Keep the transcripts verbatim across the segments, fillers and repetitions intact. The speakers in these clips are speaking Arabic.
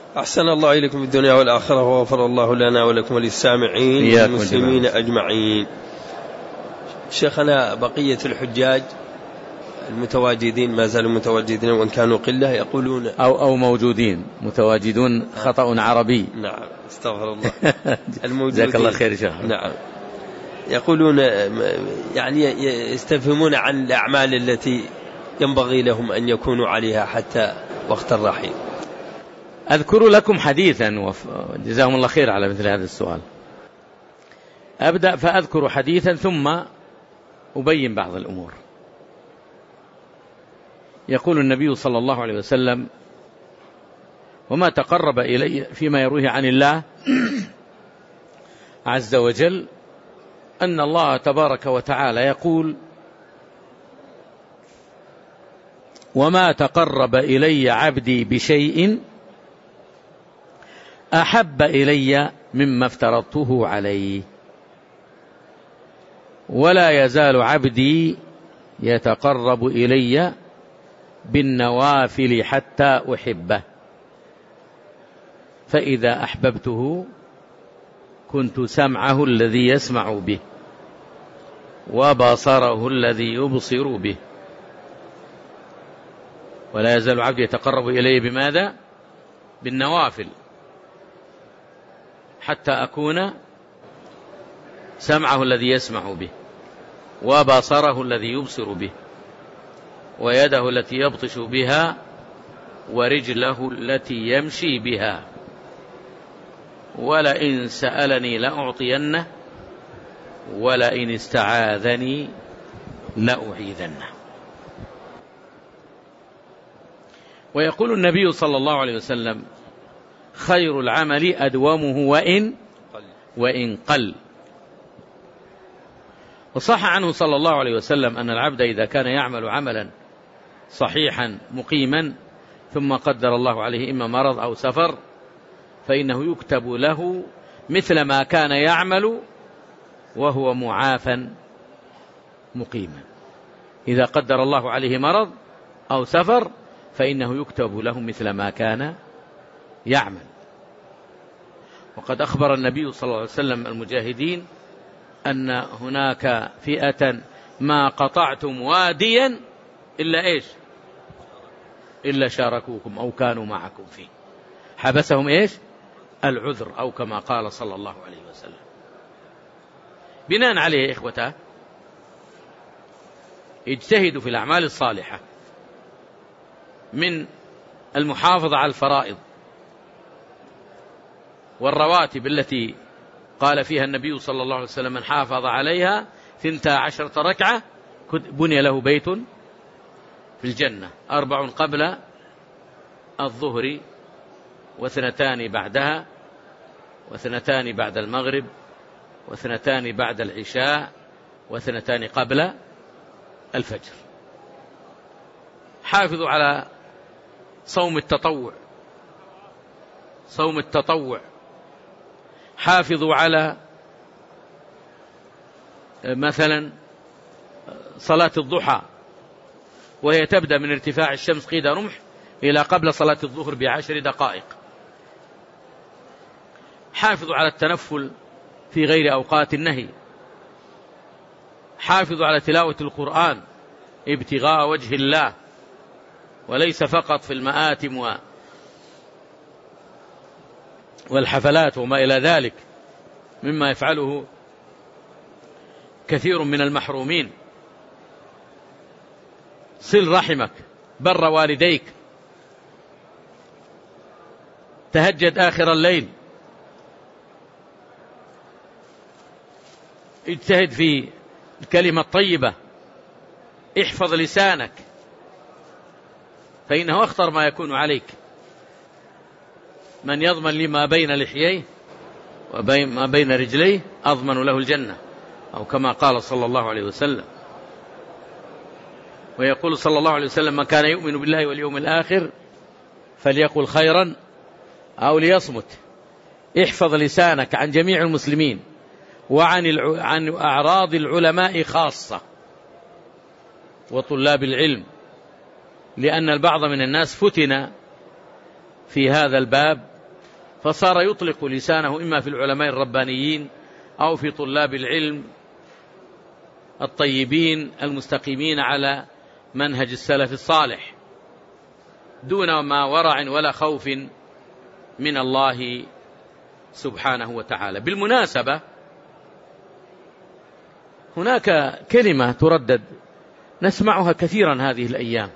أحسن الله إليكم في الدنيا والآخرة، وغفر الله لنا ولكم وللسامعين والمسلمين أجمعين. شيخنا، بقية الحجاج المتواجدين ما زالوا متواجدين وإن كانوا قلة، يقولون أو, أو موجودين متواجدون، خطأ عربي. نعم، استغفر الله. الموجودين، جزاك الله خير شيخ. نعم، يقولون يعني يستفهمون عن الأعمال التي ينبغي لهم أن يكونوا عليها حتى وقت الرحيل. أذكر لكم حديثا، وجزاهم الله خير على مثل هذا السؤال. أبدأ فأذكر حديثا ثم أبين بعض الأمور. يقول النبي صلى الله عليه وسلم: وما تقرب إلي فيما يرويه عن الله عز وجل أن الله تبارك وتعالى يقول: وما تقرب إلي عبدي بشيء أحب إلي مما افترضته عليه، ولا يزال عبدي يتقرب إلي بالنوافل حتى أحبه، فإذا أحببته كنت سمعه الذي يسمع به، وبصره الذي يبصر به، ولا يزال عبدي يتقرب إلي بماذا؟ بالنوافل حتى أكون سمعه الذي يسمع به، وبصره الذي يبصر به، ويده التي يبطش بها، ورجله التي يمشي بها، ولئن سألني لأعطينه، ولئن استعاذني لأعيذنه. ويقول النبي صلى الله عليه وسلم: خير العمل أدومه وإن وإن قل. وصح عنه صلى الله عليه وسلم أن العبد إذا كان يعمل عملا صحيحا مقيما ثم قدر الله عليه إما مرض أو سفر، فإنه يكتب له مثل ما كان يعمل وهو معافا مقيما. إذا قدر الله عليه مرض أو سفر فإنه يكتب له مثل ما كان يعمل. وقد أخبر النبي صلى الله عليه وسلم المجاهدين أن هناك فئة ما قطعتم واديا إلا إيش؟ إلا شاركوكم أو كانوا معكم فيه، حبسهم إيش؟ العذر، أو كما قال صلى الله عليه وسلم. بناء عليه إخوته، اجتهدوا في الأعمال الصالحة من المحافظة على الفرائض والرواتب التي قال فيها النبي صلى الله عليه وسلم: من حافظ عليها ثنتا عشرة ركعة بني له بيت في الجنة، أربع قبل الظهر، واثنتان بعدها، واثنتان بعد المغرب، واثنتان بعد العشاء، واثنتان قبل الفجر. حافظوا على صوم التطوع، صوم التطوع. حافظوا على مثلا صلاة الضحى، وهي تبدأ من ارتفاع الشمس قيد رمح إلى قبل صلاة الظهر بعشر دقائق. حافظوا على التنفل في غير أوقات النهي. حافظوا على تلاوة القرآن ابتغاء وجه الله، وليس فقط في المآتم والحفلات وما إلى ذلك مما يفعله كثير من المحرومين. صل رحمك، بر والديك، تهجد آخر الليل، اجتهد في الكلمة الطيبة، احفظ لسانك فإنه أخطر ما يكون عليك. من يضمن لما بين لحييه وما بين رجليه أضمن له الجنة، أو كما قال صلى الله عليه وسلم. ويقول صلى الله عليه وسلم: من كان يؤمن بالله واليوم الآخر فليقل خيرا أو ليصمت. احفظ لسانك عن جميع المسلمين وعن عن أعراض العلماء خاصة وطلاب العلم، لأن البعض من الناس فتن في هذا الباب فصار يطلق لسانه إما في العلماء الربانيين أو في طلاب العلم الطيبين المستقيمين على منهج السلف الصالح دون ما ورع ولا خوف من الله سبحانه وتعالى. بالمناسبة هناك كلمة تردد نسمعها كثيرا هذه الأيام،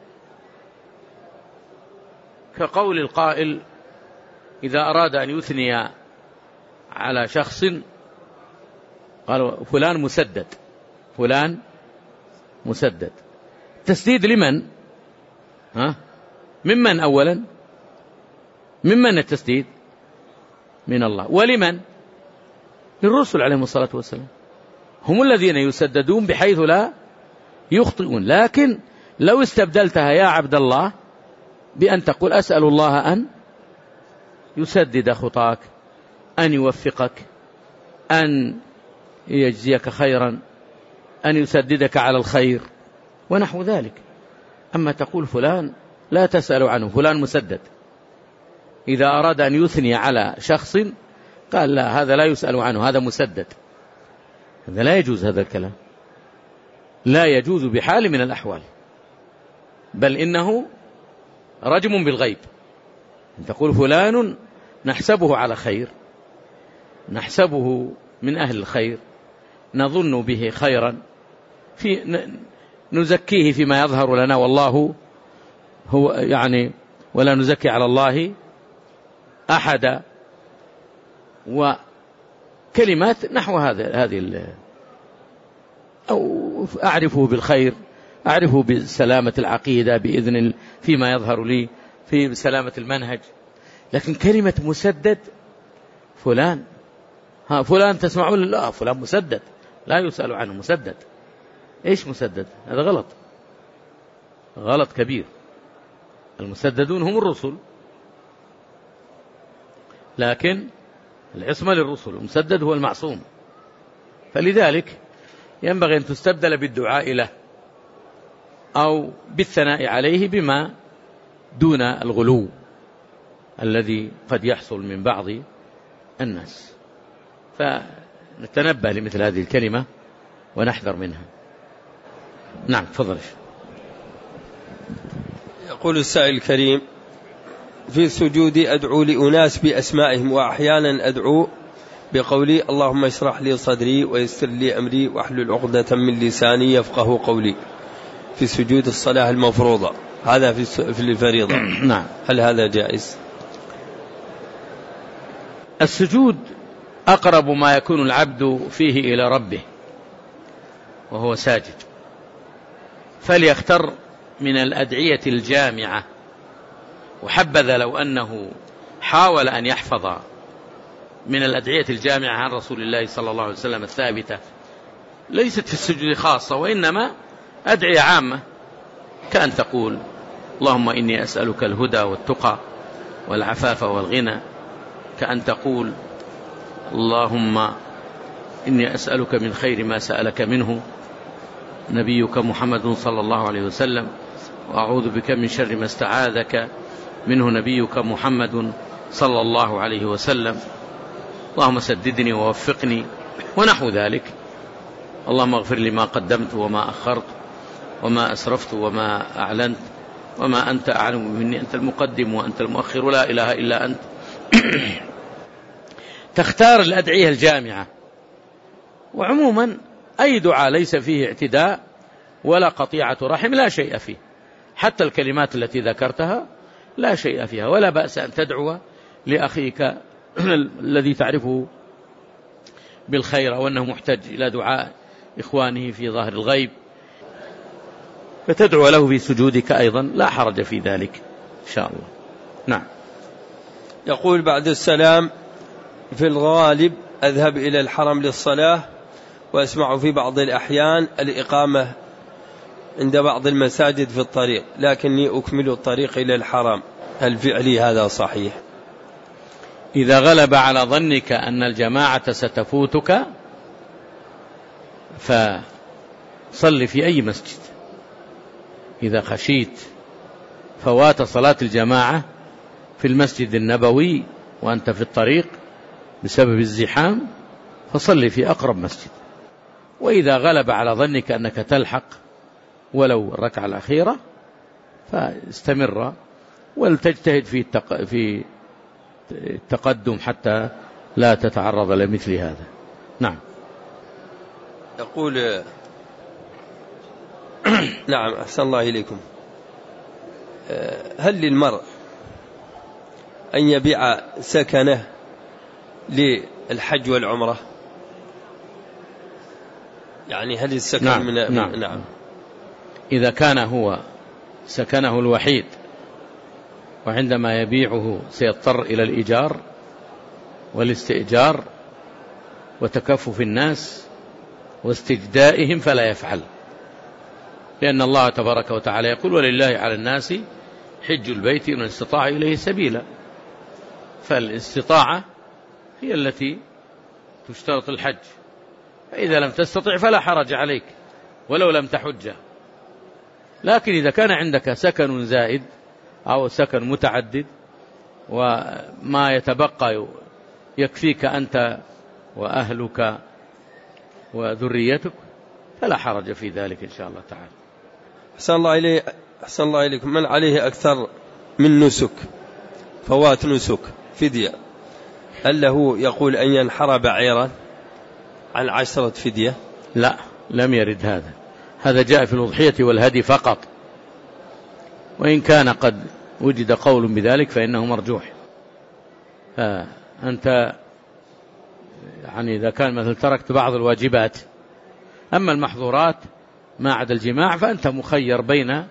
كقول القائل إذا أراد أن يثني على شخص قال فلان مسدد، فلان مسدد. تسديد لمن؟ ها؟ ممن أولا؟ ممن التسديد؟ من الله. ولمن؟ للرسل عليهم الصلاة والسلام، هم الذين يسددون بحيث لا يخطئون. لكن لو استبدلتها يا عبد الله بأن تقول أسأل الله أن يسدد خطاك، أن يوفقك، أن يجزيك خيرا، أن يسددك على الخير ونحو ذلك. أما تقول فلان لا تسأل عنه، فلان مسدد. إذا أراد أن يثني على شخص قال لا هذا لا يسأل عنه، هذا مسدد. هذا لا يجوز، هذا الكلام لا يجوز بحال من الأحوال، بل إنه رجم بالغيب. تقول فلان نحسبه على خير، نحسبه من أهل الخير، نظن به خيرا، في نزكيه فيما يظهر لنا والله هو يعني ولا نزكي على الله أحدا، وكلمات نحو هذا هذه أو أعرفه بالخير، أعرفه بسلامة العقيدة بإذن فيما يظهر لي في سلامة المنهج. لكن كلمة مسدد فلان، ها فلان تسمعون؟ لا فلان مسدد، لا يسأل عنه مسدد. إيش مسدد؟ هذا غلط، غلط كبير. المسددون هم الرسل، لكن العصمة للرسل، المسدد هو المعصوم. فلذلك ينبغي أن تستبدل بالدعاء له أو بالثناء عليه بما دون الغلو الذي قد يحصل من بعض الناس. فنتنبه لمثل هذه الكلمة ونحذر منها. نعم تفضل. يقول السائل الكريم: في السجود أدعو لأناس بأسمائهم، وأحيانا أدعو بقولي اللهم اشرح لي صدري ويسر لي أمري واحلل عقدة من لساني يفقه قولي، في سجود الصلاة المفروضة، هذا في الفريضة. نعم. هل هذا جائز؟ السجود أقرب ما يكون العبد فيه إلى ربه وهو ساجد، فليختر من الأدعية الجامعة. وحبذا لو أنه حاول أن يحفظ من الأدعية الجامعة عن رسول الله صلى الله عليه وسلم الثابتة، ليست في السجود خاصة وإنما أدعية عامة، كأن تقول اللهم إني أسألك الهدى والتقى والعفاف والغنى، كأن تقول اللهم إني أسألك من خير ما سألك منه نبيك محمد صلى الله عليه وسلم، وأعوذ بك من شر ما استعاذك منه نبيك محمد صلى الله عليه وسلم، اللهم سددني ووفقني ونحو ذلك. اللهم اغفر لي ما قدمت وما أخرت وما أسرفت وما أعلنت وما أنت أعلم مني، أنت المقدم وأنت المؤخر لا إله إلا أنت. تختار الأدعية الجامعة. وعموما أي دعاء ليس فيه اعتداء ولا قطيعة رحم لا شيء فيه، حتى الكلمات التي ذكرتها لا شيء فيها، ولا بأس أن تدعو لأخيك الذي تعرفه بالخير وأنه محتاج إلى دعاء إخوانه في ظاهر الغيب، فتدعو له في سجودك أيضا، لا حرج في ذلك إن شاء الله. نعم. يقول بعد السلام: في الغالب أذهب إلى الحرم للصلاة، وأسمع في بعض الأحيان الإقامة عند بعض المساجد في الطريق، لكني أكمل الطريق إلى الحرم، هل فعلي هذا صحيح؟ إذا غلب على ظنك أن الجماعة ستفوتك فصل في أي مسجد. إذا خشيت فوات صلاة الجماعة في المسجد النبوي وأنت في الطريق بسبب الزحام فصلي في أقرب مسجد. وإذا غلب على ظنك أنك تلحق ولو الركعة الأخيرة فاستمر ولتجتهد في في التقدم حتى لا تتعرض لمثل هذا. نعم. يقول نعم أحسن الله إليكم، هل للمرء أن يبيع سكنه للحج والعمرة؟ يعني هل السكن نعم. من نعم. نعم إذا كان هو سكنه الوحيد وعندما يبيعه سيضطر إلى الإيجار والاستئجار وتكفف الناس واستجدائهم فلا يفعل، لأن الله تبارك وتعالى يقول ولله على الناس حج البيت من استطاع إليه سبيلا، فالاستطاعة هي التي تشترط الحج، فإذا لم تستطع فلا حرج عليك ولو لم تحج. لكن إذا كان عندك سكن زائد أو سكن متعدد وما يتبقى يكفيك أنت وأهلك وذريتك فلا حرج في ذلك إن شاء الله تعالى. أحسن الله إليه أحسن الله إليكم، من عليه أكثر من نسك فوات نسك فدية، هل له يقول أن ينحر بعيرا عن عشرة فدية؟ لا، لم يرد هذا، هذا جاء في الأضحية والهدي فقط، وإن كان قد وجد قول بذلك فإنه مرجوح. فأنت يعني إذا كان مثل تركت بعض الواجبات، أما المحظورات ما عدا الجماع فأنت مخير بين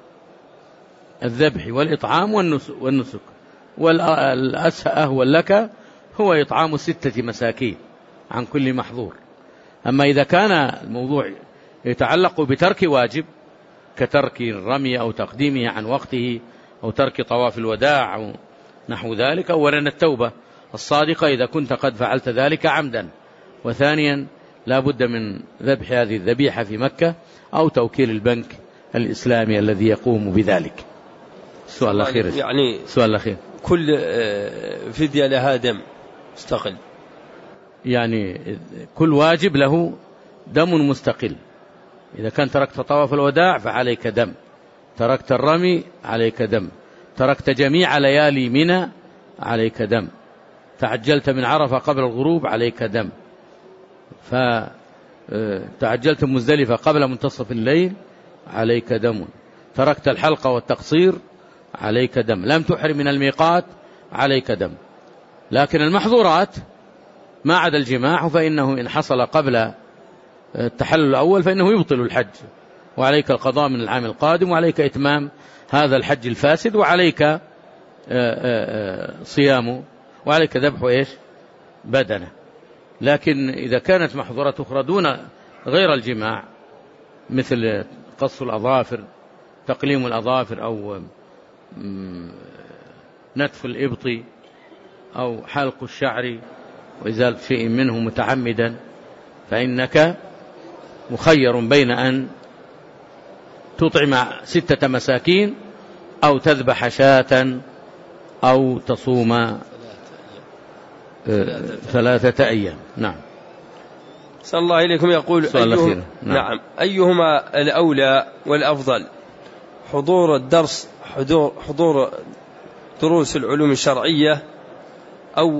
الذبح والإطعام والنسك، والأسهل لك هو إطعام ستة مساكين عن كل محظور. أما إذا كان الموضوع يتعلق بترك واجب كترك الرمي أو تقديمه عن وقته أو ترك طواف الوداع أو نحو ذلك، أولا التوبة الصادقة إذا كنت قد فعلت ذلك عمدا، وثانيا لا بد من ذبح هذه الذبيحة في مكة أو توكيل البنك الإسلامي الذي يقوم بذلك. السؤال الأخير يعني السؤال الأخير كل فدية لها دم مستقل، يعني كل واجب له دم مستقل. إذا كان تركت طواف الوداع فعليك دم، تركت الرمي عليك دم، تركت جميع ليالي منى عليك دم، تعجلت من عرفة قبل الغروب عليك دم، فتعجلت مزدلفة قبل منتصف الليل عليك دم، تركت الحلقة والتقصير عليك دم، لم تحرم من الميقات عليك دم. لكن المحظورات ما عدا الجماع فإنه إن حصل قبل التحلل الأول فإنه يبطل الحج، وعليك القضاء من العام القادم، وعليك إتمام هذا الحج الفاسد، وعليك صيامه، وعليك ذبح إيش بدنه. لكن إذا كانت محظورات أخرى دون غير الجماع مثل قص الأظافر، تقليم الأظافر، أو نتف الإبط، أو حلق الشعر وإزالة شيء منه متعمدا، فإنك مخير بين أن تطعم ستة مساكين أو تذبح شاة أو تصوم ثلاثة أيام. نعم. صلى الله إليكم. يقول أيهم نعم. نعم أيهما الأولى والأفضل، حضور الدرس حضور, حضور دروس العلوم الشرعية أو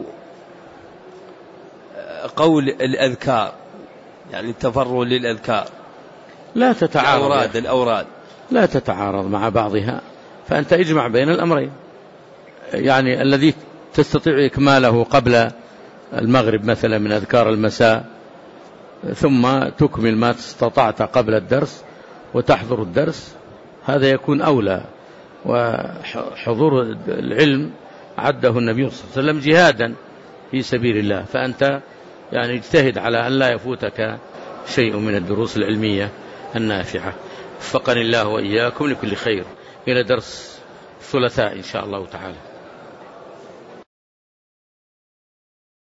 قول الأذكار، يعني التفرغ للأذكار؟ لا تتعارض الأوراد الأوراد لا تتعارض مع بعضها، فأنت اجمع بين الأمرين. يعني الذي تستطيع إكماله قبل المغرب مثلا من أذكار المساء، ثم تكمل ما استطعت قبل الدرس وتحضر الدرس، هذا يكون أولى. وحضور العلم عده النبي صلى الله عليه وسلم جهادا في سبيل الله، فأنت يعني اجتهد على أن لا يفوتك شيء من الدروس العلمية النافعة. وفقني الله وإياكم لكل خير. إلى درس الثلاثاء إن شاء الله تعالى.